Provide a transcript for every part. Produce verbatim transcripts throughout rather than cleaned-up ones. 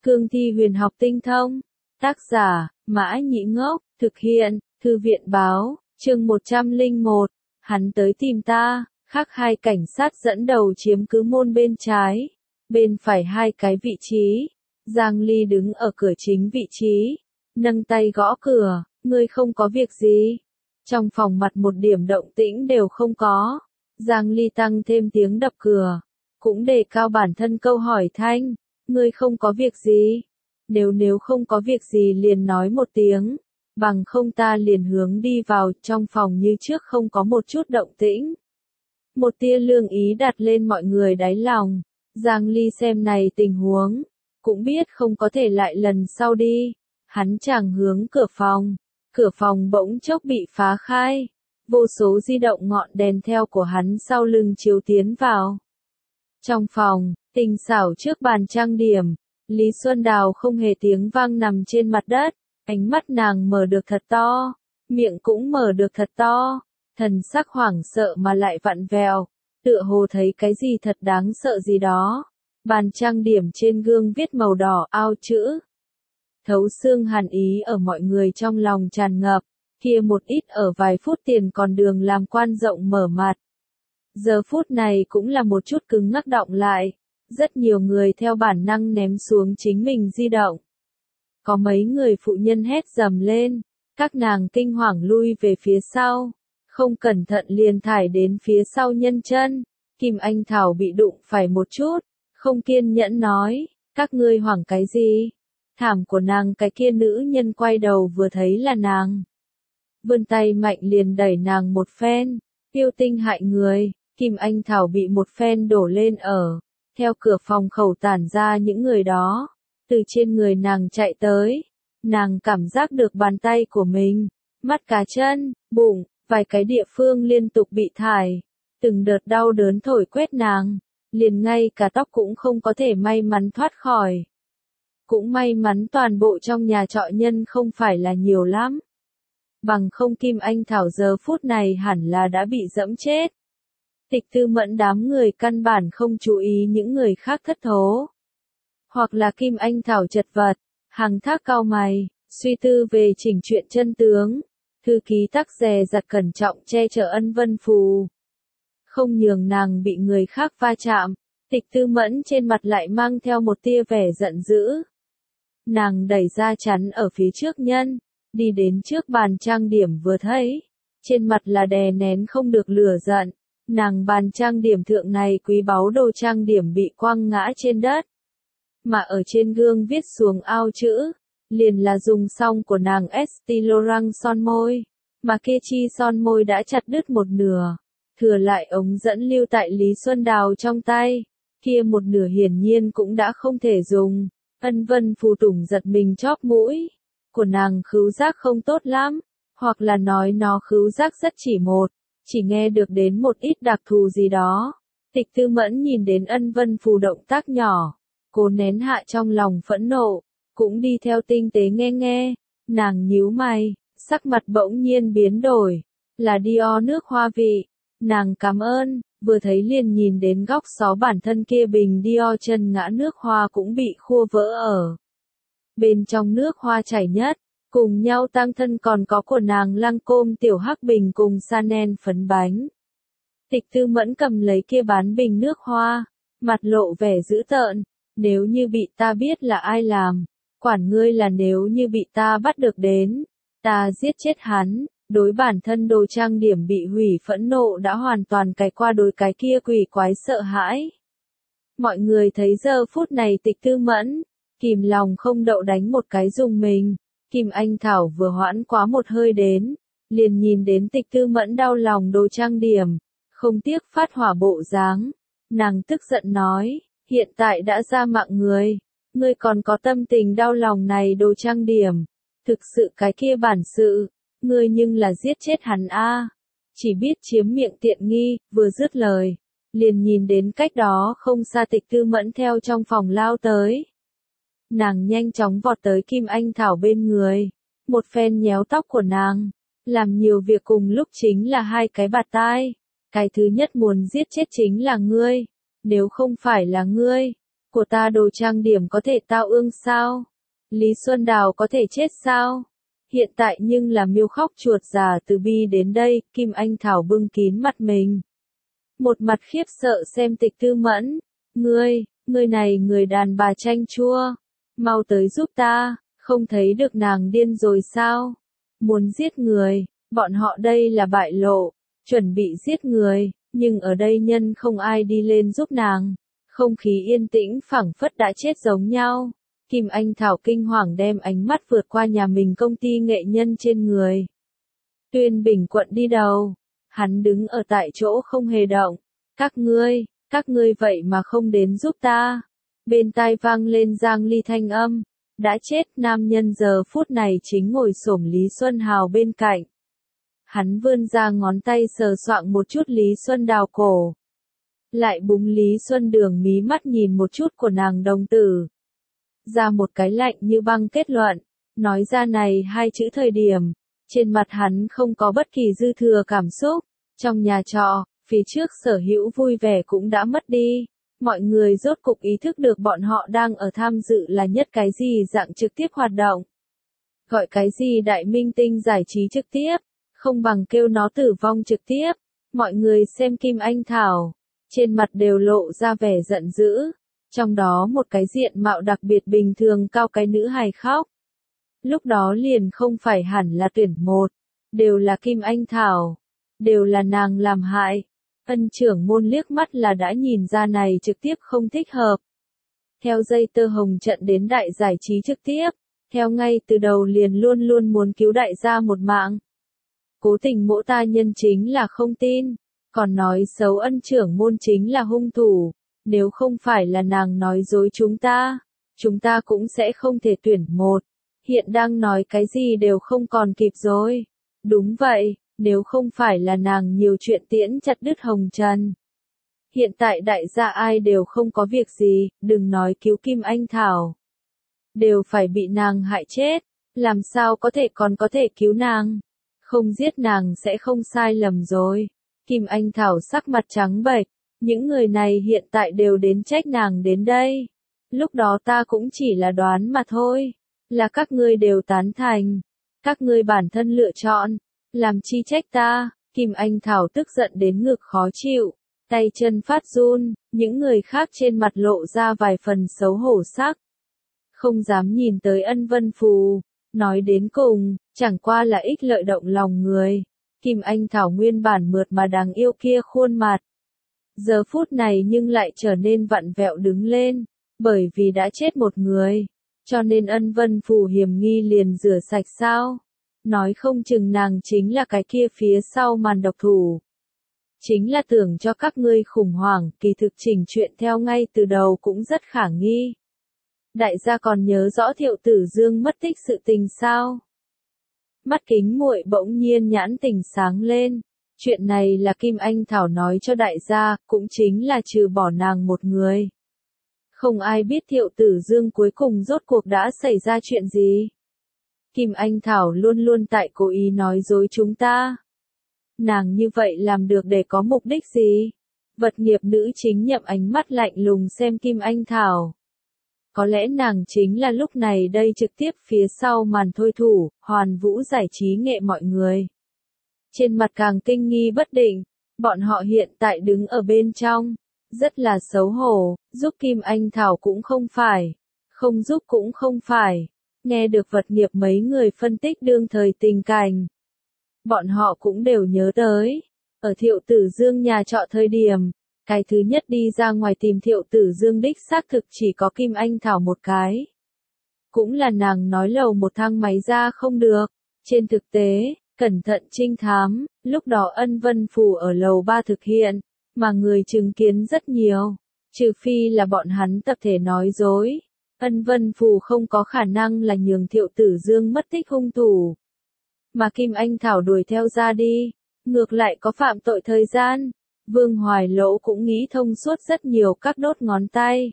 Cương thi huyền học tinh thông. Tác giả, Mã Nhĩ Ngốc, thực hiện, Thư viện báo, chương một trăm lẻ một, hắn tới tìm ta, khác hai cảnh sát dẫn đầu chiếm cứ môn bên trái, bên phải hai cái vị trí. Giang Ly đứng ở cửa chính vị trí, nâng tay gõ cửa, ngươi không có việc gì. Trong phòng mặt một điểm động tĩnh đều không có. Giang Ly tăng thêm tiếng đập cửa, cũng đề cao bản thân câu hỏi thanh, ngươi không có việc gì. Nếu nếu không có việc gì liền nói một tiếng, bằng không ta liền hướng đi vào. Trong phòng như trước không có một chút động tĩnh. Một tia lương ý đặt lên mọi người đáy lòng. Giang Ly xem này tình huống, cũng biết không có thể lại lần sau đi. Hắn chẳng hướng cửa phòng, cửa phòng bỗng chốc bị phá khai. Vô số di động ngọn đèn theo của hắn sau lưng chiếu tiến vào. Trong phòng, tinh xảo trước bàn trang điểm, Lý Xuân Đào không hề tiếng vang nằm trên mặt đất, ánh mắt nàng mở được thật to, miệng cũng mở được thật to, thần sắc hoảng sợ mà lại vặn vẹo, tựa hồ thấy cái gì thật đáng sợ gì đó. Bàn trang điểm trên gương viết màu đỏ ao chữ. Thấu xương hàn ý ở mọi người trong lòng tràn ngập, kia một ít ở vài phút tiền còn đường làm quan rộng mở mặt. Giờ phút này cũng là một chút cứng ngắc động lại, rất nhiều người theo bản năng ném xuống chính mình di động. Có mấy người phụ nhân hét dầm lên, các nàng kinh hoàng lui về phía sau, không cẩn thận liền thải đến phía sau nhân chân. Kim Anh Thảo bị đụng phải một chút, không kiên nhẫn nói, các ngươi hoảng cái gì? Thảm của nàng. Cái kia nữ nhân quay đầu vừa thấy là nàng, vươn tay mạnh liền đẩy nàng một phen, yêu tinh hại người. Kim Anh Thảo bị một phen đổ lên ở, theo cửa phòng khẩu tản ra những người đó, từ trên người nàng chạy tới. Nàng cảm giác được bàn tay của mình, mắt cá chân, bụng, vài cái địa phương liên tục bị thải, từng đợt đau đớn thổi quét nàng, liền ngay cả tóc cũng không có thể may mắn thoát khỏi. Cũng may mắn toàn bộ trong nhà trọ nhân không phải là nhiều lắm. Bằng không Kim Anh Thảo giờ phút này hẳn là đã bị dẫm chết. Tịch Tư Mẫn đám người căn bản không chú ý những người khác thất thố. Hoặc là Kim Anh Thảo chật vật, Hằng Thác cau mày, suy tư về chỉnh chuyện chân tướng. Thư ký Tắc dè dặt cẩn trọng che chở Ân Vân Phù, không nhường nàng bị người khác va chạm. Tịch Tư Mẫn trên mặt lại mang theo một tia vẻ giận dữ. Nàng đẩy ra chắn ở phía trước nhân, đi đến trước bàn trang điểm vừa thấy, trên mặt là đè nén không được lửa giận. Nàng bàn trang điểm thượng này quý báu đồ trang điểm bị quăng ngã trên đất, mà ở trên gương viết xuống ao chữ, liền là dùng xong của nàng Estée Lauder son môi, mà kia chi son môi đã chặt đứt một nửa, thừa lại ống dẫn lưu tại Lý Xuân Đào trong tay, kia một nửa hiển nhiên cũng đã không thể dùng. Ân Vân Phù tủng giật mình chóp mũi, của nàng khứu giác không tốt lắm, hoặc là nói nó khứu giác rất chỉ một, chỉ nghe được đến một ít đặc thù gì đó. Tịch Tư Mẫn nhìn đến Ân Vân Phù động tác nhỏ, cố nén hạ trong lòng phẫn nộ, cũng đi theo tinh tế nghe nghe. Nàng nhíu mày, sắc mặt bỗng nhiên biến đổi, là Dior nước hoa vị. Nàng cảm ơn, vừa thấy liền nhìn đến góc xó bản thân kia bình Dior chân ngã nước hoa cũng bị khua vỡ ở. Bên trong nước hoa chảy nhất, cùng nhau tăng thân còn có của nàng Lancôme tiểu hắc bình cùng Chanel phấn bánh. Tịch Tư Mẫn cầm lấy kia bán bình nước hoa, mặt lộ vẻ dữ tợn, nếu như bị ta biết là ai làm, quản ngươi là nếu như bị ta bắt được đến, ta giết chết hắn. Đối bản thân đồ trang điểm bị hủy phẫn nộ đã hoàn toàn cày qua đối cái kia quỷ quái sợ hãi. Mọi người thấy giờ phút này Tịch Tư Mẫn, kìm lòng không đậu đánh một cái dùng mình. Kim Anh Thảo vừa hoãn quá một hơi đến, liền nhìn đến Tịch Tư Mẫn đau lòng đồ trang điểm, không tiếc phát hỏa bộ dáng. Nàng tức giận nói, hiện tại đã ra mạng người, ngươi còn có tâm tình đau lòng này đồ trang điểm, thực sự cái kia bản sự. Ngươi nhưng là giết chết hắn a, chỉ biết chiếm miệng tiện nghi. Vừa dứt lời, liền nhìn đến cách đó không xa Tịch Tư Mẫn theo trong phòng lao tới. Nàng nhanh chóng vọt tới Kim Anh Thảo bên người, một phen nhéo tóc của nàng, làm nhiều việc cùng lúc chính là hai cái bạt tai. Cái thứ nhất muốn giết chết chính là ngươi, nếu không phải là ngươi, của ta đồ trang điểm có thể tao ương sao? Lý Xuân Đào có thể chết sao? Hiện tại nhưng là miêu khóc chuột già từ bi đến đây, Kim Anh Thảo bưng kín mặt mình. Một mặt khiếp sợ xem Tịch Tư Mẫn. Ngươi, ngươi này người đàn bà chanh chua. Mau tới giúp ta, không thấy được nàng điên rồi sao? Muốn giết người, bọn họ đây là bại lộ, chuẩn bị giết người, nhưng ở đây nhân không ai đi lên giúp nàng. Không khí yên tĩnh phảng phất đã chết giống nhau. Kim Anh Thảo kinh hoàng đem ánh mắt vượt qua nhà mình công ty nghệ nhân trên người. Tuyên Bình Quận đi đầu. Hắn đứng ở tại chỗ không hề động. Các ngươi, các ngươi vậy mà không đến giúp ta. Bên tai vang lên Giang Ly thanh âm. Đã chết nam nhân giờ phút này chính ngồi xổm Lý Xuân Hào bên cạnh. Hắn vươn ra ngón tay sờ soạng một chút Lý Xuân Đào cổ. Lại búng Lý Xuân Đường mí mắt nhìn một chút của nàng đồng tử. Ra một cái lạnh như băng kết luận. Nói ra này hai chữ thời điểm. Trên mặt hắn không có bất kỳ dư thừa cảm xúc. Trong nhà trọ, phía trước sở hữu vui vẻ cũng đã mất đi. Mọi người rốt cục ý thức được bọn họ đang ở tham dự là nhất cái gì dạng trực tiếp hoạt động. Gọi cái gì đại minh tinh giải trí trực tiếp. Không bằng kêu nó tử vong trực tiếp. Mọi người xem Kim Anh Thảo. Trên mặt đều lộ ra vẻ giận dữ. Trong đó một cái diện mạo đặc biệt bình thường cao cái nữ hài khóc. Lúc đó liền không phải hẳn là tuyển một. Đều là Kim Anh Thảo. Đều là nàng làm hại. Ân trưởng môn liếc mắt là đã nhìn ra này trực tiếp không thích hợp. Theo dây tơ hồng trận đến đại giải trí trực tiếp. Theo ngay từ đầu liền luôn luôn muốn cứu đại gia một mạng. Cố tình mỗ ta nhân chính là không tin. Còn nói xấu ân trưởng môn chính là hung thủ. Nếu không phải là nàng nói dối chúng ta, chúng ta cũng sẽ không thể tuyển một. Hiện đang nói cái gì đều không còn kịp rồi. Đúng vậy, nếu không phải là nàng nhiều chuyện tiễn chặt đứt hồng trần. Hiện tại đại gia ai đều không có việc gì, đừng nói cứu Kim Anh Thảo. Đều phải bị nàng hại chết, làm sao có thể còn có thể cứu nàng. Không giết nàng sẽ không sai lầm rồi. Kim Anh Thảo sắc mặt trắng bệch. Những người này hiện tại đều đến trách nàng đến đây. Lúc đó ta cũng chỉ là đoán mà thôi. Là các ngươi đều tán thành. Các ngươi bản thân lựa chọn. Làm chi trách ta. Kim Anh Thảo tức giận đến ngực khó chịu. Tay chân phát run. Những người khác trên mặt lộ ra vài phần xấu hổ sắc. Không dám nhìn tới Ân Vân Phù. Nói đến cùng, chẳng qua là ích lợi động lòng người. Kim Anh Thảo nguyên bản mượt mà đáng yêu kia khuôn mặt. Giờ phút này nhưng lại trở nên vặn vẹo đứng lên, bởi vì đã chết một người, cho nên Ân Vân Phù hiểm nghi liền rửa sạch sao? Nói không chừng nàng chính là cái kia phía sau màn độc thủ. Chính là tưởng cho các ngươi khủng hoảng, kỳ thực chỉnh chuyện theo ngay từ đầu cũng rất khả nghi. Đại gia còn nhớ rõ Thiệu Tử Dương mất tích sự tình sao? Mắt kính muội bỗng nhiên nhãn tình sáng lên. Chuyện này là Kim Anh Thảo nói cho đại gia, cũng chính là trừ bỏ nàng một người. Không ai biết Thiệu Tử Dương cuối cùng rốt cuộc đã xảy ra chuyện gì. Kim Anh Thảo luôn luôn tại cố ý nói dối chúng ta. Nàng như vậy làm được để có mục đích gì? Vật nghiệp nữ chính nhậm ánh mắt lạnh lùng xem Kim Anh Thảo. Có lẽ nàng chính là lúc này đây trực tiếp phía sau màn thôi thủ, hoàn vũ giải trí nghệ mọi người. Trên mặt càng kinh nghi bất định, bọn họ hiện tại đứng ở bên trong, rất là xấu hổ, giúp Kim Anh Thảo cũng không phải, không giúp cũng không phải, nghe được vật nghiệp mấy người phân tích đương thời tình cảnh. Bọn họ cũng đều nhớ tới, ở Thiệu Tử Dương nhà trọ thời điểm, cái thứ nhất đi ra ngoài tìm Thiệu Tử Dương đích xác thực chỉ có Kim Anh Thảo một cái. Cũng là nàng nói lầu một thang máy ra không được, trên thực tế, cẩn thận trinh thám, lúc đó Ân Vân Phù ở lầu ba thực hiện, mà người chứng kiến rất nhiều, trừ phi là bọn hắn tập thể nói dối. Ân Vân Phù không có khả năng là nhường Thiệu Tử Dương mất tích hung thủ. Mà Kim Anh Thảo đuổi theo ra đi, ngược lại có phạm tội thời gian. Vương Hoài Lỗ cũng nghĩ thông suốt rất nhiều các đốt ngón tay.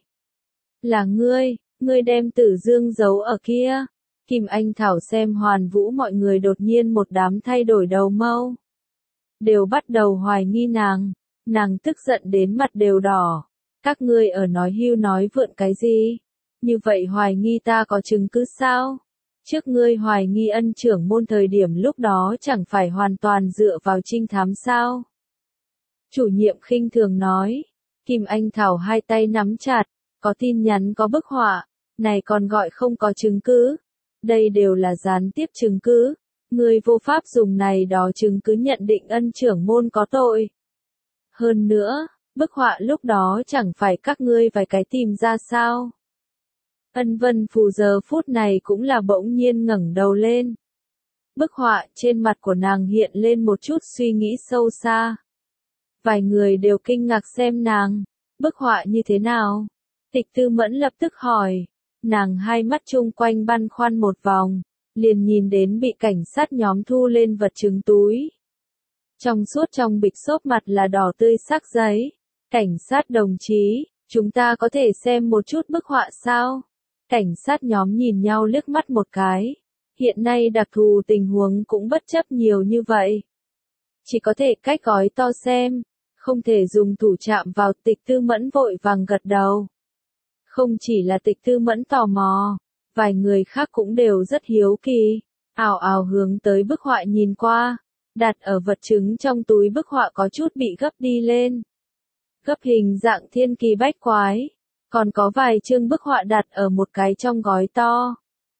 Là ngươi, ngươi đem Tử Dương giấu ở kia. Kim Anh Thảo xem Hoàn Vũ mọi người đột nhiên một đám thay đổi đầu mâu. Đều bắt đầu hoài nghi nàng, nàng tức giận đến mặt đều đỏ. Các ngươi ở nói hưu nói vượn cái gì? Như vậy hoài nghi ta có chứng cứ sao? Trước ngươi hoài nghi ân trưởng môn thời điểm lúc đó chẳng phải hoàn toàn dựa vào trinh thám sao? Chủ nhiệm khinh thường nói. Kim Anh Thảo hai tay nắm chặt, có tin nhắn có bức họa, này còn gọi không có chứng cứ. Đây đều là gián tiếp chứng cứ. Ngươi vô pháp dùng này đó chứng cứ nhận định ân trưởng môn có tội. Hơn nữa, bức họa lúc đó chẳng phải các ngươi vài cái tìm ra sao? Ân Vân Phù giờ phút này cũng là bỗng nhiên ngẩng đầu lên. Bức họa trên mặt của nàng hiện lên một chút suy nghĩ sâu xa. Vài người đều kinh ngạc xem nàng, bức họa như thế nào? Tịch Tư Mẫn lập tức hỏi, nàng hai mắt chung quanh băn khoăn một vòng, liền nhìn đến bị cảnh sát nhóm thu lên vật chứng túi. Trong suốt trong bịch xốp mặt là đỏ tươi sắc giấy. Cảnh sát đồng chí, chúng ta có thể xem một chút bức họa sao? Cảnh sát nhóm nhìn nhau liếc mắt một cái. Hiện nay đặc thù tình huống cũng bất chấp nhiều như vậy. Chỉ có thể cách gói to xem, không thể dùng thủ chạm vào. Tịch Tư Mẫn vội vàng gật đầu. Không chỉ là Tịch Tư Mẫn tò mò, vài người khác cũng đều rất hiếu kỳ, ào ào hướng tới bức họa nhìn qua. Đặt ở vật chứng trong túi bức họa có chút bị gấp đi lên. Gấp hình dạng thiên kỳ bách quái. Còn có vài chương bức họa đặt ở một cái trong gói to.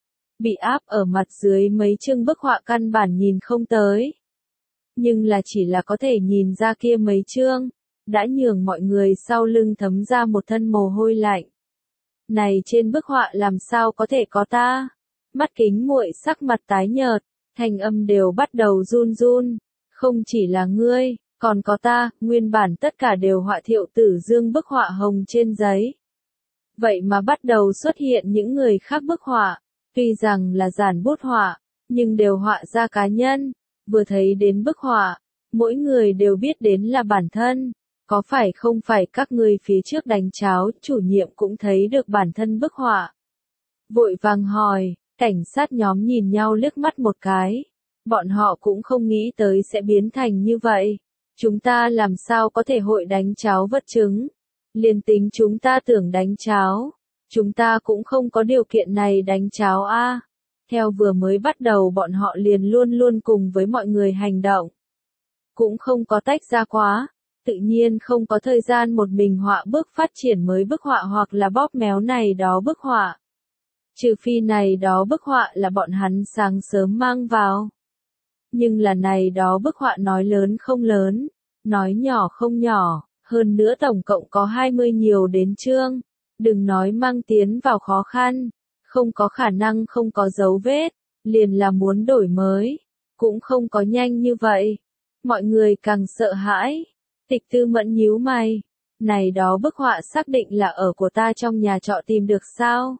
Bị áp ở mặt dưới mấy chương bức họa căn bản nhìn không tới. Nhưng là chỉ là có thể nhìn ra kia mấy chương, đã nhường mọi người sau lưng thấm ra một thân mồ hôi lạnh. Này trên bức họa làm sao có thể có ta? Mắt Kính Muội sắc mặt tái nhợt, thanh âm đều bắt đầu run run. Không chỉ là ngươi, còn có ta, nguyên bản tất cả đều họa Thiệu Tử Dương bức họa hồng trên giấy. Vậy mà bắt đầu xuất hiện những người khác bức họa, tuy rằng là giản bút họa, nhưng đều họa ra cá nhân. Vừa thấy đến bức họa, mỗi người đều biết đến là bản thân. Có phải không phải các ngươi phía trước đánh cháo, chủ nhiệm cũng thấy được bản thân bức họa. Vội vàng hỏi, cảnh sát nhóm nhìn nhau liếc mắt một cái. Bọn họ cũng không nghĩ tới sẽ biến thành như vậy. Chúng ta làm sao có thể hội đánh cháo vật chứng? Liên tính chúng ta tưởng đánh cháo, chúng ta cũng không có điều kiện này đánh cháo a. Theo vừa mới bắt đầu bọn họ liền luôn luôn cùng với mọi người hành động. Cũng không có tách ra quá, tự nhiên không có thời gian một mình họa bước phát triển mới bức họa hoặc là bóp méo này đó bức họa. Trừ phi này đó bức họa là bọn hắn sáng sớm mang vào. Nhưng là này đó bức họa nói lớn không lớn, nói nhỏ không nhỏ, hơn nữa tổng cộng có hai mươi nhiều đến chương. Đừng nói mang tiến vào khó khăn, không có khả năng không có dấu vết, liền là muốn đổi mới, cũng không có nhanh như vậy. Mọi người càng sợ hãi. Tịch Tư Mẫn nhíu mày, này đó bức họa xác định là ở của ta trong nhà trọ tìm được sao?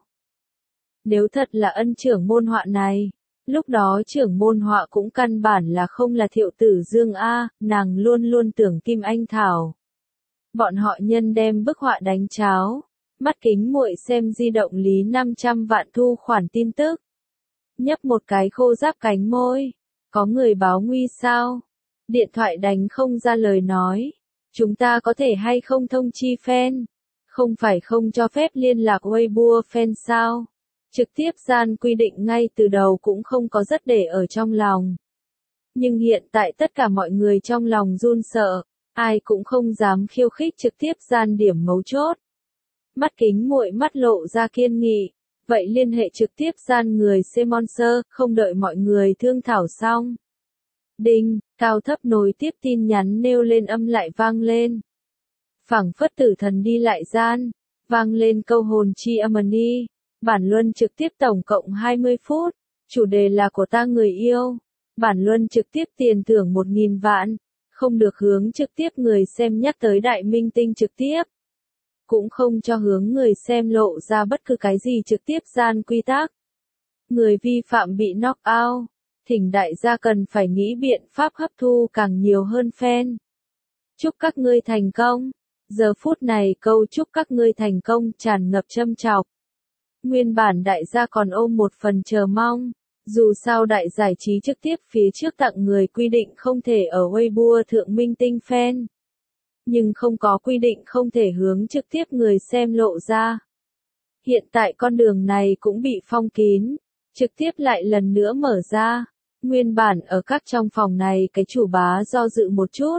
Nếu thật là ân trưởng môn họa này, lúc đó trưởng môn họa cũng căn bản là không là Thiệu Tử Dương a, nàng luôn luôn tưởng Kim Anh Thảo. Bọn họ nhân đem bức họa đánh cháo. Mắt Kính Muội xem di động lý năm trăm vạn thu khoản tin tức. Nhấp một cái khô giáp cánh môi. Có người báo nguy sao? Điện thoại đánh không ra lời nói. Chúng ta có thể hay không thông chi fan? Không phải không cho phép liên lạc Weibo fan sao? Trực tiếp gian quy định ngay từ đầu cũng không có rất để ở trong lòng. Nhưng hiện tại tất cả mọi người trong lòng run sợ. Ai cũng không dám khiêu khích trực tiếp gian điểm mấu chốt. Mắt Kính Muội mắt lộ ra kiên nghị, vậy liên hệ trực tiếp gian người sponsor, không đợi mọi người thương thảo xong. Đinh, cao thấp nối tiếp tin nhắn nêu lên âm lại vang lên. Phảng phất tử thần đi lại gian, vang lên câu hồn chi amani, bản luân trực tiếp tổng cộng hai mươi phút, chủ đề là của ta người yêu, bản luân trực tiếp tiền thưởng một nghìn vạn, không được hướng trực tiếp người xem nhắc tới đại minh tinh trực tiếp. Cũng không cho hướng người xem lộ ra bất cứ cái gì trực tiếp gian quy tắc. Người vi phạm bị knock out, thỉnh đại gia cần phải nghĩ biện pháp hấp thu càng nhiều hơn fan. Chúc các ngươi thành công. Giờ phút này câu chúc các ngươi thành công tràn ngập châm chọc. Nguyên bản đại gia còn ôm một phần chờ mong. Dù sao đại giải trí trực tiếp phía trước tặng người quy định không thể ở Weibo thượng minh tinh fan. nhưng không có quy định không thể hướng trực tiếp người xem lộ ra. Hiện tại con đường này cũng bị phong kín, trực tiếp lại lần nữa mở ra. Nguyên bản ở các trong phòng này cái chủ bá do dự một chút.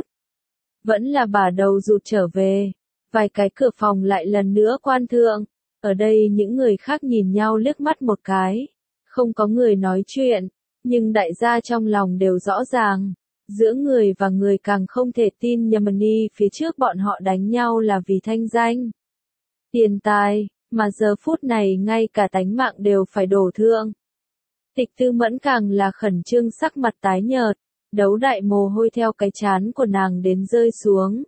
Vẫn là bà đầu rụt trở về. Vài cái cửa phòng lại lần nữa quan thượng. Ở đây những người khác nhìn nhau liếc mắt một cái. Không có người nói chuyện, nhưng đại gia trong lòng đều rõ ràng. Giữa người và người càng không thể tin Yemeni phía trước bọn họ đánh nhau là vì thanh danh. Tiền tài, mà giờ phút này ngay cả tánh mạng đều phải đổ thương. Tịch Tư Mẫn càng là khẩn trương sắc mặt tái nhợt, đấu đại mồ hôi theo cái trán của nàng đến rơi xuống.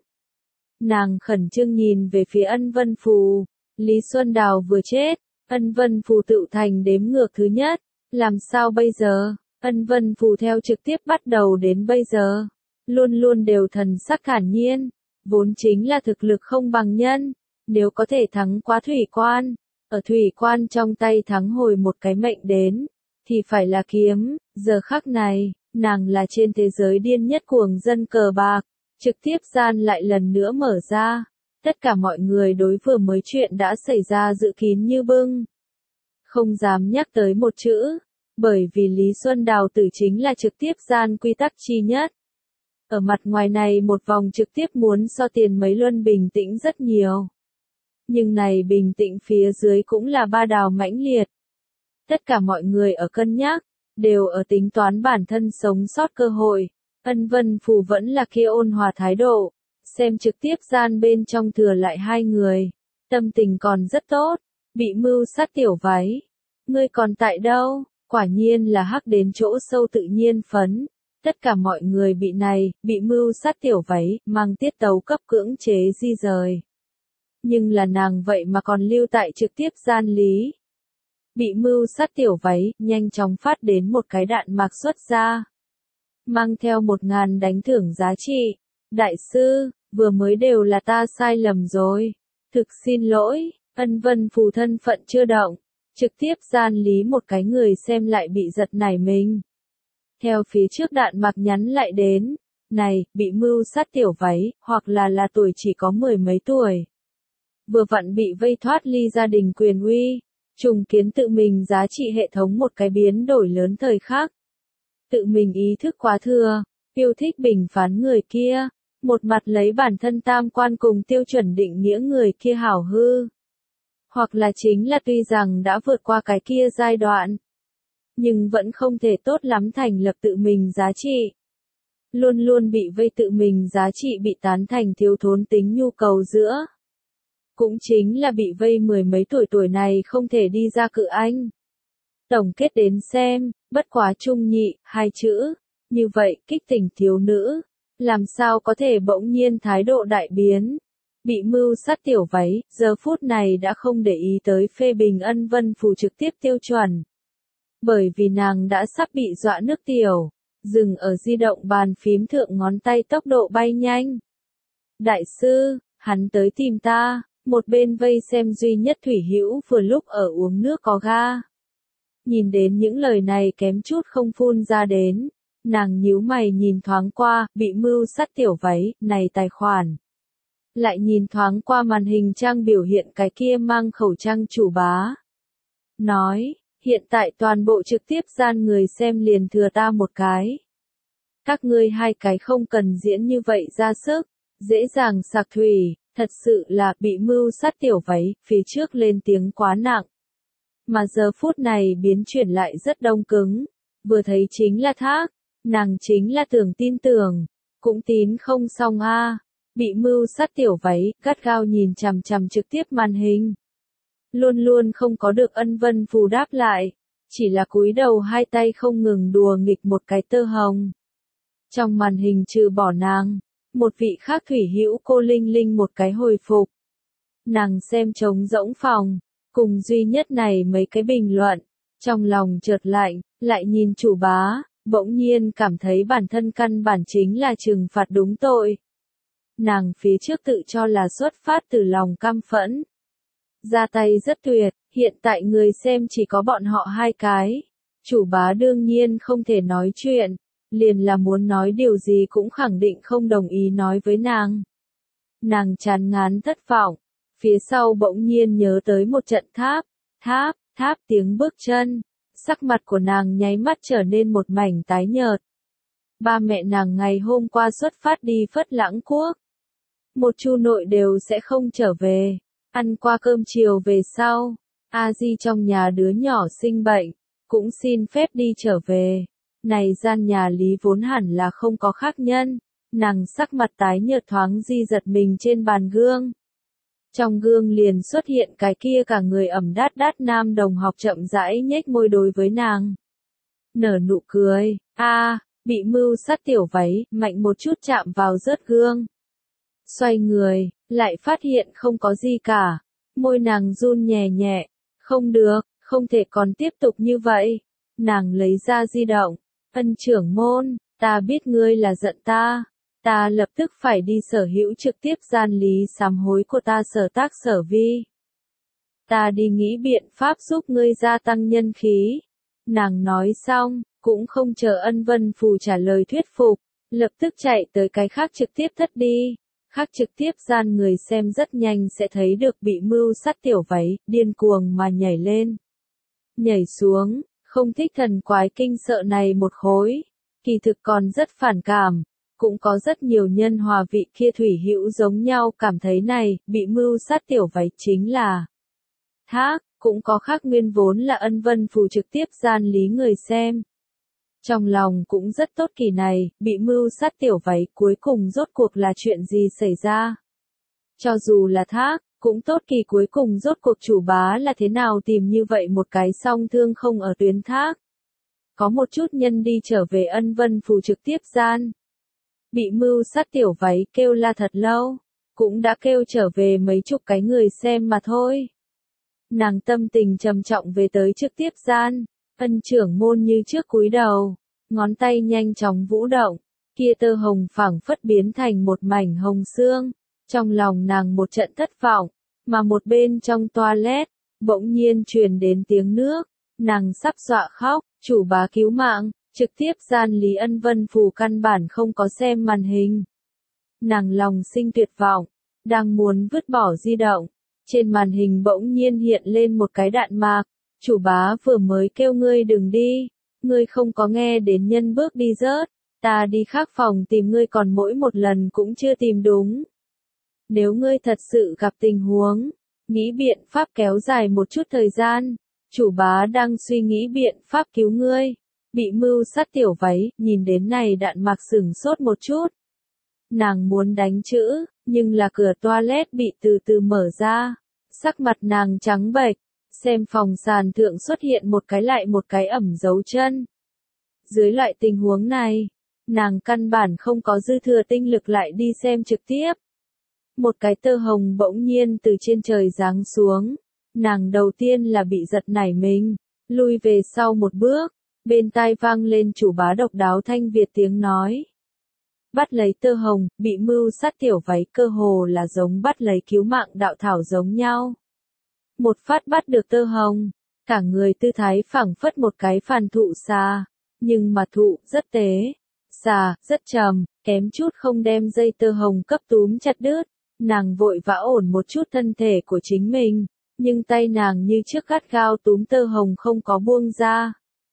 Nàng khẩn trương nhìn về phía Ân Vân Phù, Lý Xuân Đào vừa chết, Ân Vân Phù tự thành đếm ngược thứ nhất, làm sao bây giờ? Ân Vân Phù theo trực tiếp bắt đầu đến bây giờ, luôn luôn đều thần sắc thản nhiên, vốn chính là thực lực không bằng nhân, nếu có thể thắng qua thủy quan, ở thủy quan trong tay thắng hồi một cái mệnh đến, thì phải là kiếm, giờ khắc này, nàng là trên thế giới điên nhất cuồng dân cờ bạc, trực tiếp gian lại lần nữa mở ra, tất cả mọi người đối vừa mới chuyện đã xảy ra dự kín như bưng, không dám nhắc tới một chữ. Bởi vì Lý Xuân Đào tử chính là trực tiếp gian quy tắc chi nhất. Ở mặt ngoài này một vòng trực tiếp muốn so tiền mấy luân bình tĩnh rất nhiều. Nhưng này bình tĩnh phía dưới cũng là ba đào mãnh liệt. Tất cả mọi người ở cân nhắc, đều ở tính toán bản thân sống sót cơ hội. Ân Vân Phù vẫn là kia ôn hòa thái độ. Xem trực tiếp gian bên trong thừa lại hai người. Tâm tình còn rất tốt. Bị mưu sát tiểu váy. Ngươi còn tại đâu? Quả nhiên là hắc đến chỗ sâu tự nhiên phấn. Tất cả mọi người bị này, bị mưu sát tiểu váy, mang tiết tấu cấp cưỡng chế di rời. Nhưng là nàng vậy mà còn lưu tại trực tiếp gian lý. Bị mưu sát tiểu váy, nhanh chóng phát đến một cái đạn mạc xuất ra. Mang theo một ngàn đánh thưởng giá trị. Đại sư, vừa mới đều là ta sai lầm rồi. Thực xin lỗi, Ân Vân Phù thân phận chưa động. Trực tiếp gian lý một cái người xem lại bị giật nảy mình. Theo phía trước đạn mạc nhắn lại đến, này, bị mưu sát tiểu váy, hoặc là là tuổi chỉ có mười mấy tuổi. Vừa vặn bị vây thoát ly gia đình quyền uy, trùng kiến tự mình giá trị hệ thống một cái biến đổi lớn thời khắc. Tự mình ý thức quá thừa, yêu thích bình phán người kia, một mặt lấy bản thân tam quan cùng tiêu chuẩn định nghĩa người kia hảo hư. Hoặc là chính là tuy rằng đã vượt qua cái kia giai đoạn, nhưng vẫn không thể tốt lắm thành lập tự mình giá trị. Luôn luôn bị vây tự mình giá trị bị tán thành thiếu thốn tính nhu cầu giữa. Cũng chính là bị vây mười mấy tuổi tuổi này không thể đi ra cự anh. Tổng kết đến xem, bất quá trung nhị, hai chữ, như vậy kích tỉnh thiếu nữ, làm sao có thể bỗng nhiên thái độ đại biến. Bị mưu sát tiểu váy, giờ phút này đã không để ý tới phê bình Ân Vân Phù trực tiếp tiêu chuẩn. Bởi vì nàng đã sắp bị dọa nước tiểu, dừng ở di động bàn phím thượng ngón tay tốc độ bay nhanh. Đại sư, hắn tới tìm ta, một bên vây xem duy nhất Thủy Hữu vừa lúc ở uống nước có ga. Nhìn đến những lời này kém chút không phun ra đến, nàng nhíu mày nhìn thoáng qua, bị mưu sát tiểu váy, này tài khoản. Lại nhìn thoáng qua màn hình trang biểu hiện cái kia mang khẩu trang chủ bá. Nói, hiện tại toàn bộ trực tiếp gian người xem liền thừa ta một cái. Các ngươi hai cái không cần diễn như vậy ra sức, dễ dàng sạc thủy, thật sự là bị mưu sát tiểu váy, phía trước lên tiếng quá nặng. Mà giờ phút này biến chuyển lại rất đông cứng, vừa thấy chính là thác, nàng chính là tưởng tin tưởng, cũng tín không xong a. Bị mưu sát tiểu váy, gắt gao nhìn chằm chằm trực tiếp màn hình. Luôn luôn không có được Ân Vân Phù đáp lại, chỉ là cúi đầu hai tay không ngừng đùa nghịch một cái tơ hồng. Trong màn hình trừ bỏ nàng, một vị khác Thủy Hữu cô Linh Linh một cái hồi phục. Nàng xem trống rỗng phòng, cùng duy nhất này mấy cái bình luận, trong lòng chợt lạnh, lại nhìn chủ bá, bỗng nhiên cảm thấy bản thân căn bản chính là trừng phạt đúng tội. Nàng phía trước tự cho là xuất phát từ lòng căm phẫn. Ra tay rất tuyệt, hiện tại người xem chỉ có bọn họ hai cái. Chủ bá đương nhiên không thể nói chuyện, liền là muốn nói điều gì cũng khẳng định không đồng ý nói với nàng. Nàng chán ngán thất vọng, phía sau bỗng nhiên nhớ tới một trận tháp, tháp, tháp tiếng bước chân, sắc mặt của nàng nháy mắt trở nên một mảnh tái nhợt. Ba mẹ nàng ngày hôm qua xuất phát đi Phất Lãng Quốc. Một chu nội đều sẽ không trở về, ăn qua cơm chiều về sau, A Di trong nhà đứa nhỏ sinh bệnh, cũng xin phép đi trở về. Này gian nhà Lý vốn hẳn là không có khác nhân, nàng sắc mặt tái nhợt thoáng di giật mình trên bàn gương. Trong gương liền xuất hiện cái kia cả người ẩm đát đát nam đồng học chậm rãi nhếch môi đối với nàng. Nở nụ cười, a bị mưu sát tiểu váy, mạnh một chút chạm vào rớt gương. Xoay người, lại phát hiện không có gì cả. Môi nàng run nhẹ nhẹ, không được, không thể còn tiếp tục như vậy. Nàng lấy ra di động, ân trưởng môn, ta biết ngươi là giận ta. Ta lập tức phải đi sở hữu trực tiếp gian lý sám hối của ta sở tác sở vi. Ta đi nghĩ biện pháp giúp ngươi gia tăng nhân khí. Nàng nói xong, cũng không chờ Ân Vân Phù trả lời thuyết phục, lập tức chạy tới cái khác trực tiếp thất đi. Khác trực tiếp gian người xem rất nhanh sẽ thấy được bị mưu sát tiểu váy, điên cuồng mà nhảy lên. Nhảy xuống, không thích thần quái kinh sợ này một khối, kỳ thực còn rất phản cảm. Cũng có rất nhiều nhân hòa vị kia thủy hữu giống nhau cảm thấy này, bị mưu sát tiểu váy chính là Thác, cũng có khác nguyên vốn là Ân Vân Phù trực tiếp gian lý người xem. Trong lòng cũng rất tốt kỳ này, bị mưu sát tiểu váy cuối cùng rốt cuộc là chuyện gì xảy ra. Cho dù là Thác, cũng tốt kỳ cuối cùng rốt cuộc chủ bá là thế nào tìm như vậy một cái song thương không ở tuyến Thác. Có một chút nhân đi trở về Ân Vân Phù trực tiếp gian. Bị mưu sát tiểu váy kêu la thật lâu, cũng đã kêu trở về mấy chục cái người xem mà thôi. Nàng tâm tình trầm trọng về tới trực tiếp gian, Ân trưởng môn như trước cúi đầu, ngón tay nhanh chóng vũ động, kia tơ hồng phảng phất biến thành một mảnh hồng xương, trong lòng nàng một trận thất vọng, mà một bên trong toilet, bỗng nhiên truyền đến tiếng nước, nàng sắp dọa khóc, chủ bá cứu mạng. Trực tiếp gian Lý Ân Vân Phù căn bản không có xem màn hình. Nàng lòng sinh tuyệt vọng, đang muốn vứt bỏ di động. Trên màn hình bỗng nhiên hiện lên một cái đạn mạc. Chủ bá vừa mới kêu ngươi đừng đi. Ngươi không có nghe đến nhân bước đi rớt. Ta đi khác phòng tìm ngươi còn mỗi một lần cũng chưa tìm đúng. Nếu ngươi thật sự gặp tình huống, nghĩ biện pháp kéo dài một chút thời gian. Chủ bá đang suy nghĩ biện pháp cứu ngươi. Bị mưu sát tiểu váy, nhìn đến này đạn mạc sửng sốt một chút. Nàng muốn đánh chữ, nhưng là cửa toilet bị từ từ mở ra. Sắc mặt nàng trắng bệch, xem phòng sàn thượng xuất hiện một cái lại một cái ẩm dấu chân. Dưới loại tình huống này, nàng căn bản không có dư thừa tinh lực lại đi xem trực tiếp. Một cái tơ hồng bỗng nhiên từ trên trời giáng xuống. Nàng đầu tiên là bị giật nảy mình, lui về sau một bước. Bên tai vang lên chủ bá độc đáo thanh Việt tiếng nói. Bắt lấy tơ hồng, bị mưu sát tiểu váy cơ hồ là giống bắt lấy cứu mạng đạo thảo giống nhau. Một phát bắt được tơ hồng, cả người tư thái phẳng phất một cái phàn thụ xà, nhưng mà thụ rất tế, xà rất trầm, kém chút không đem dây tơ hồng cấp túm chặt đứt. Nàng vội vã ổn một chút thân thể của chính mình, nhưng tay nàng như trước gắt gao túm tơ hồng không có buông ra.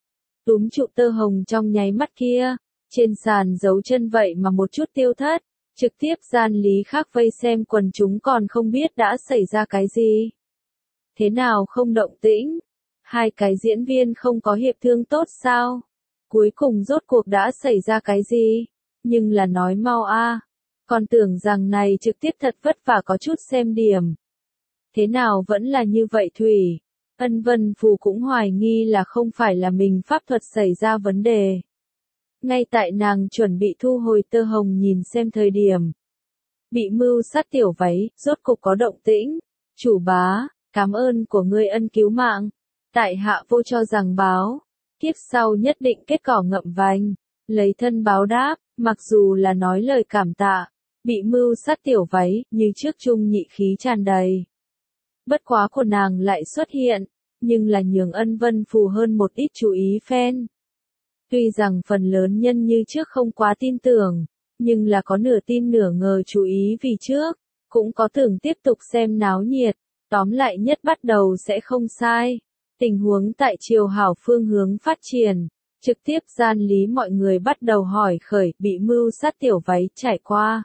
Túm trụ tơ hồng trong nháy mắt kia, trên sàn dấu chân vậy mà một chút tiêu thất, trực tiếp gian lý khác vây xem quần chúng còn không biết đã xảy ra cái gì. Thế nào không động tĩnh? Hai cái diễn viên không có hiệp thương tốt sao? Cuối cùng rốt cuộc đã xảy ra cái gì? Nhưng là nói mau a, còn tưởng rằng này trực tiếp thật vất vả có chút xem điểm. Thế nào vẫn là như vậy Thủy? Ân Vân Phù cũng hoài nghi là không phải là mình pháp thuật xảy ra vấn đề. Ngay tại nàng chuẩn bị thu hồi tơ hồng nhìn xem thời điểm. Bị mưu sát tiểu váy, rốt cục có động tĩnh. Chủ bá, cảm ơn của ngươi ân cứu mạng. Tại hạ vô cho rằng báo. Kiếp sau nhất định kết cỏ ngậm vành. Lấy thân báo đáp, mặc dù là nói lời cảm tạ. Bị mưu sát tiểu váy, như trước trung nhị khí tràn đầy. Bất quá của nàng lại xuất hiện, nhưng là nhường Ân Vân Phù hơn một ít chú ý phen. Tuy rằng phần lớn nhân như trước không quá tin tưởng, nhưng là có nửa tin nửa ngờ chú ý vì trước, cũng có tưởng tiếp tục xem náo nhiệt, tóm lại nhất bắt đầu sẽ không sai. Tình huống tại Triều Hảo phương hướng phát triển, trực tiếp gian lý mọi người bắt đầu hỏi khởi bị mưu sát tiểu váy trải qua.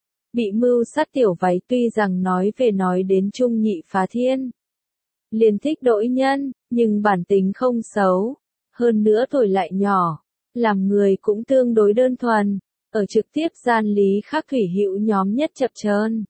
Bị mưu sát tiểu váy tuy rằng nói về nói đến trung nhị phá thiên. Liền thích đỗi nhân, nhưng bản tính không xấu. Hơn nữa tuổi lại nhỏ, làm người cũng tương đối đơn thuần, ở trực tiếp gian lý khác thủy hữu nhóm nhất chập chờn.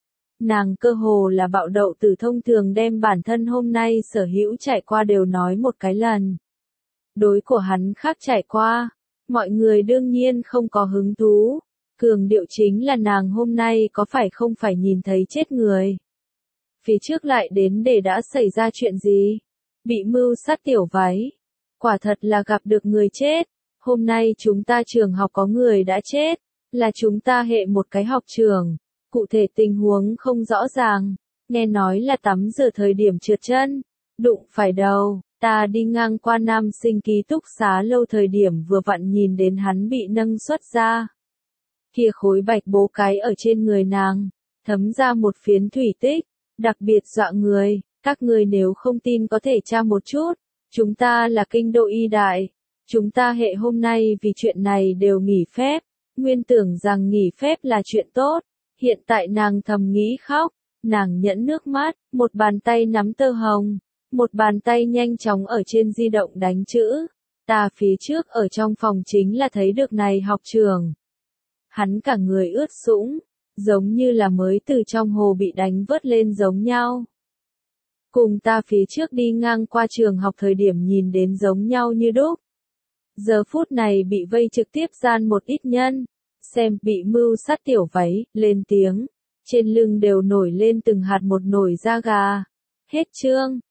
Nàng cơ hồ là bạo đậu tử thông thường đem bản thân hôm nay sở hữu trải qua đều nói một cái lần. Đối của hắn khác trải qua, mọi người đương nhiên không có hứng thú. Cường điệu chính là nàng hôm nay có phải không phải nhìn thấy chết người. Phía trước lại đến để đã xảy ra chuyện gì? Bị mưu sát tiểu váy. Quả thật là gặp được người chết. Hôm nay chúng ta trường học có người đã chết. Là chúng ta hệ một cái học trường. Cụ thể tình huống không rõ ràng. Nghe nói là tắm rửa thời điểm trượt chân. Đụng phải đầu. Ta đi ngang qua nam sinh ký túc xá lâu thời điểm vừa vặn nhìn đến hắn bị nâng xuất ra. Kia khối bạch bố cái ở trên người nàng, thấm ra một phiến thủy tích, đặc biệt dọa người, các người nếu không tin có thể tra một chút, chúng ta là kinh đô y đại, chúng ta hệ hôm nay vì chuyện này đều nghỉ phép, nguyên tưởng rằng nghỉ phép là chuyện tốt, hiện tại nàng thầm nghĩ khóc, nàng nhẫn nước mắt, một bàn tay nắm tơ hồng, một bàn tay nhanh chóng ở trên di động đánh chữ, ta phía trước ở trong phòng chính là thấy được này học trường. Hắn cả người ướt sũng, giống như là mới từ trong hồ bị đánh vớt lên giống nhau. Cùng ta phía trước đi ngang qua trường học thời điểm nhìn đến giống nhau như đúc. Giờ phút này bị vây trực tiếp gian một ít nhân, xem bị mưu sát tiểu váy, lên tiếng, trên lưng đều nổi lên từng hạt một nổi da gà. Hết chương.